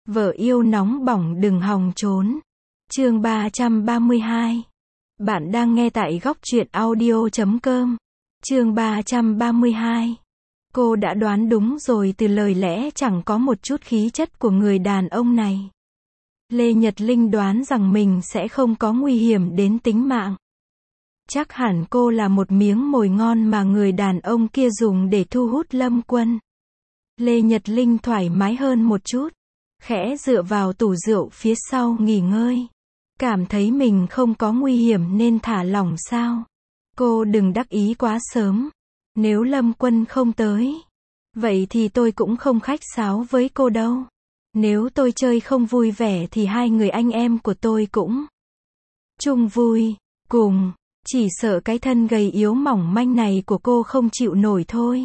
Vợ yêu nóng bỏng đừng hòng trốn. Chương 332. Bạn đang nghe tại góc truyện audio.com. Chương 332. Cô đã đoán đúng rồi, từ lời lẽ chẳng có một chút khí chất của người đàn ông này. Lê Nhật Linh đoán rằng mình sẽ không có nguy hiểm đến tính mạng. Chắc hẳn cô là một miếng mồi ngon mà người đàn ông kia dùng để thu hút Lâm Quân. Lê Nhật Linh thoải mái hơn một chút, khẽ dựa vào tủ rượu phía sau nghỉ ngơi. Cảm thấy mình không có nguy hiểm nên thả lỏng sao? Cô đừng đắc ý quá sớm. Nếu Lâm Quân không tới, vậy thì tôi cũng không khách sáo với cô đâu. Nếu tôi chơi không vui vẻ thì hai người anh em của tôi cũng chung vui cùng. Chỉ sợ cái thân gầy yếu mỏng manh này của cô không chịu nổi thôi.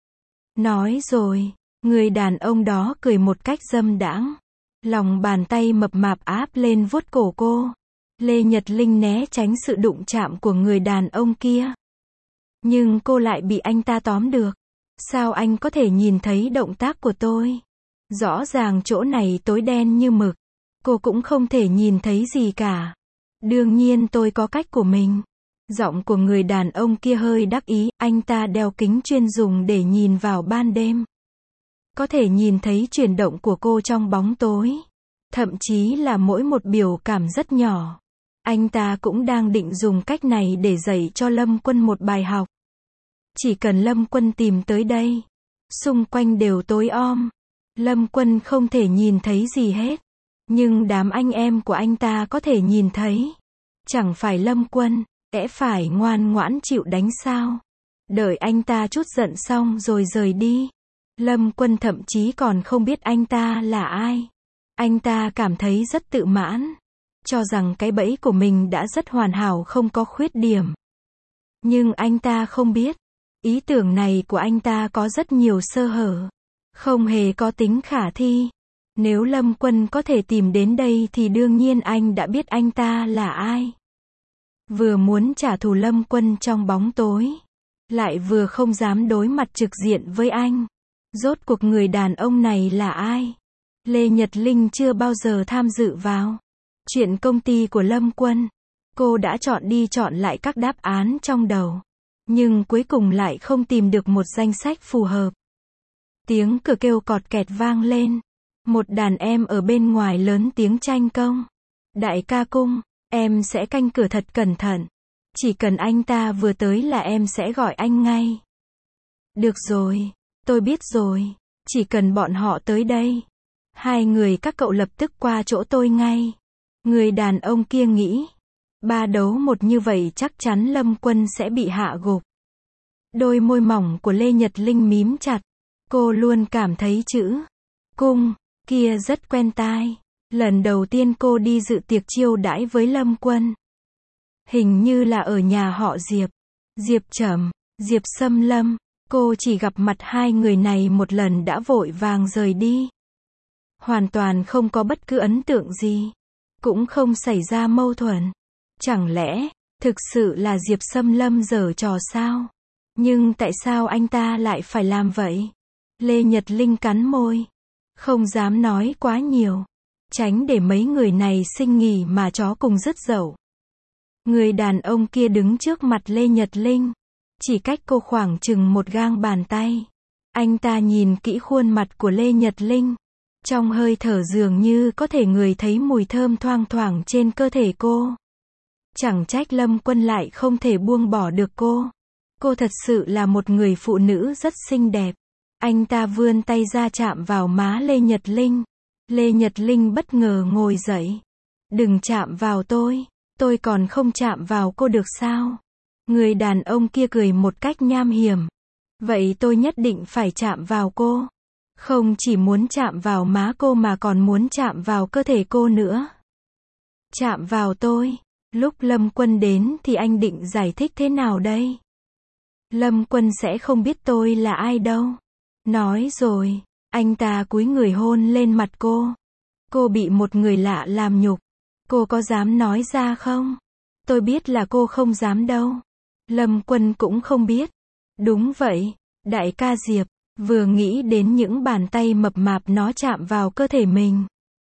Nói rồi, người đàn ông đó cười một cách dâm đãng. Lòng bàn tay mập mạp áp lên vuốt cổ cô. Lê Nhật Linh né tránh sự đụng chạm của người đàn ông kia. Nhưng cô lại bị anh ta tóm được. Sao anh có thể nhìn thấy động tác của tôi? Rõ ràng chỗ này tối đen như mực. Cô cũng không thể nhìn thấy gì cả. Đương nhiên tôi có cách của mình. Giọng của người đàn ông kia hơi đắc ý, anh ta đeo kính chuyên dùng để nhìn vào ban đêm. Có thể nhìn thấy chuyển động của cô trong bóng tối. Thậm chí là mỗi một biểu cảm rất nhỏ. Anh ta cũng đang định dùng cách này để dạy cho Lâm Quân một bài học. Chỉ cần Lâm Quân tìm tới đây, xung quanh đều tối om. Lâm Quân không thể nhìn thấy gì hết. Nhưng đám anh em của anh ta có thể nhìn thấy. Chẳng phải Lâm Quân sẽ phải ngoan ngoãn chịu đánh sao? Đợi anh ta trút giận xong rồi rời đi. Lâm Quân thậm chí còn không biết anh ta là ai. Anh ta cảm thấy rất tự mãn, cho rằng cái bẫy của mình đã rất hoàn hảo, không có khuyết điểm. Nhưng anh ta không biết, ý tưởng này của anh ta có rất nhiều sơ hở, không hề có tính khả thi. Nếu Lâm Quân có thể tìm đến đây thì đương nhiên anh đã biết anh ta là ai. Vừa muốn trả thù Lâm Quân trong bóng tối, lại vừa không dám đối mặt trực diện với anh. Rốt cuộc người đàn ông này là ai? Lê Nhật Linh chưa bao giờ tham dự vào chuyện công ty của Lâm Quân. Cô đã chọn đi chọn lại các đáp án trong đầu, nhưng cuối cùng lại không tìm được một danh sách phù hợp. Tiếng cửa kêu cọt kẹt vang lên. Một đàn em ở bên ngoài lớn tiếng tranh công. Đại ca Cung, em sẽ canh cửa thật cẩn thận. Chỉ cần anh ta vừa tới là em sẽ gọi anh ngay. Được rồi, tôi biết rồi. Chỉ cần bọn họ tới đây, hai người các cậu lập tức qua chỗ tôi ngay. Người đàn ông kia nghĩ, 3-1 như vậy chắc chắn Lâm Quân sẽ bị hạ gục. Đôi môi mỏng của Lê Nhật Linh mím chặt. Cô luôn cảm thấy chữ Cung kia rất quen tai. Lần đầu tiên cô đi dự tiệc chiêu đãi với Lâm Quân, hình như là ở nhà họ Diệp. Diệp Trầm, Diệp Sâm Lâm. Cô chỉ gặp mặt hai người này một lần đã vội vàng rời đi. Hoàn toàn không có bất cứ ấn tượng gì. Cũng không xảy ra mâu thuẫn. Chẳng lẽ, thực sự là Diệp Sâm Lâm giở trò sao? Nhưng tại sao anh ta lại phải làm vậy? Lê Nhật Linh cắn môi. Không dám nói quá nhiều. Tránh để mấy người này sinh nghỉ mà chó cùng rứt dậu. Người đàn ông kia đứng trước mặt Lê Nhật Linh. Chỉ cách cô khoảng chừng một gang bàn tay. Anh ta nhìn kỹ khuôn mặt của Lê Nhật Linh. Trong hơi thở dường như có thể ngửi thấy mùi thơm thoang thoảng trên cơ thể cô. Chẳng trách Lâm Quân lại không thể buông bỏ được cô. Cô thật sự là một người phụ nữ rất xinh đẹp. Anh ta vươn tay ra chạm vào má Lê Nhật Linh. Lê Nhật Linh bất ngờ ngồi dậy. Đừng chạm vào tôi còn không chạm vào cô được sao? Người đàn ông kia cười một cách nham hiểm. Vậy tôi nhất định phải chạm vào cô. Không chỉ muốn chạm vào má cô mà còn muốn chạm vào cơ thể cô nữa. Chạm vào tôi. Lúc Lâm Quân đến thì anh định giải thích thế nào đây? Lâm Quân sẽ không biết tôi là ai đâu. Nói rồi, anh ta cúi người hôn lên mặt cô. Cô bị một người lạ làm nhục. Cô có dám nói ra không? Tôi biết là cô không dám đâu. Lâm Quân cũng không biết. Đúng vậy, đại ca Diệp. Vừa nghĩ đến những bàn tay mập mạp nó chạm vào cơ thể mình,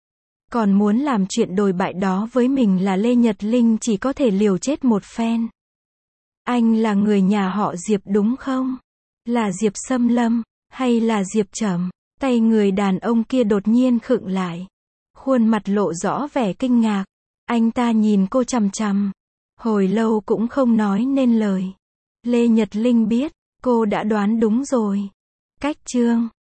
Còn muốn làm chuyện đồi bại đó với mình là Lê Nhật Linh chỉ có thể liều chết một phen. Anh là người nhà họ Diệp đúng không? Là Diệp Xâm Lâm, hay là Diệp Trầm? Tay người đàn ông kia đột nhiên khựng lại. Khuôn mặt lộ rõ vẻ kinh ngạc. Anh ta nhìn cô chằm chằm. Hồi lâu cũng không nói nên lời. Lê Nhật Linh biết, cô đã đoán đúng rồi. Cách chương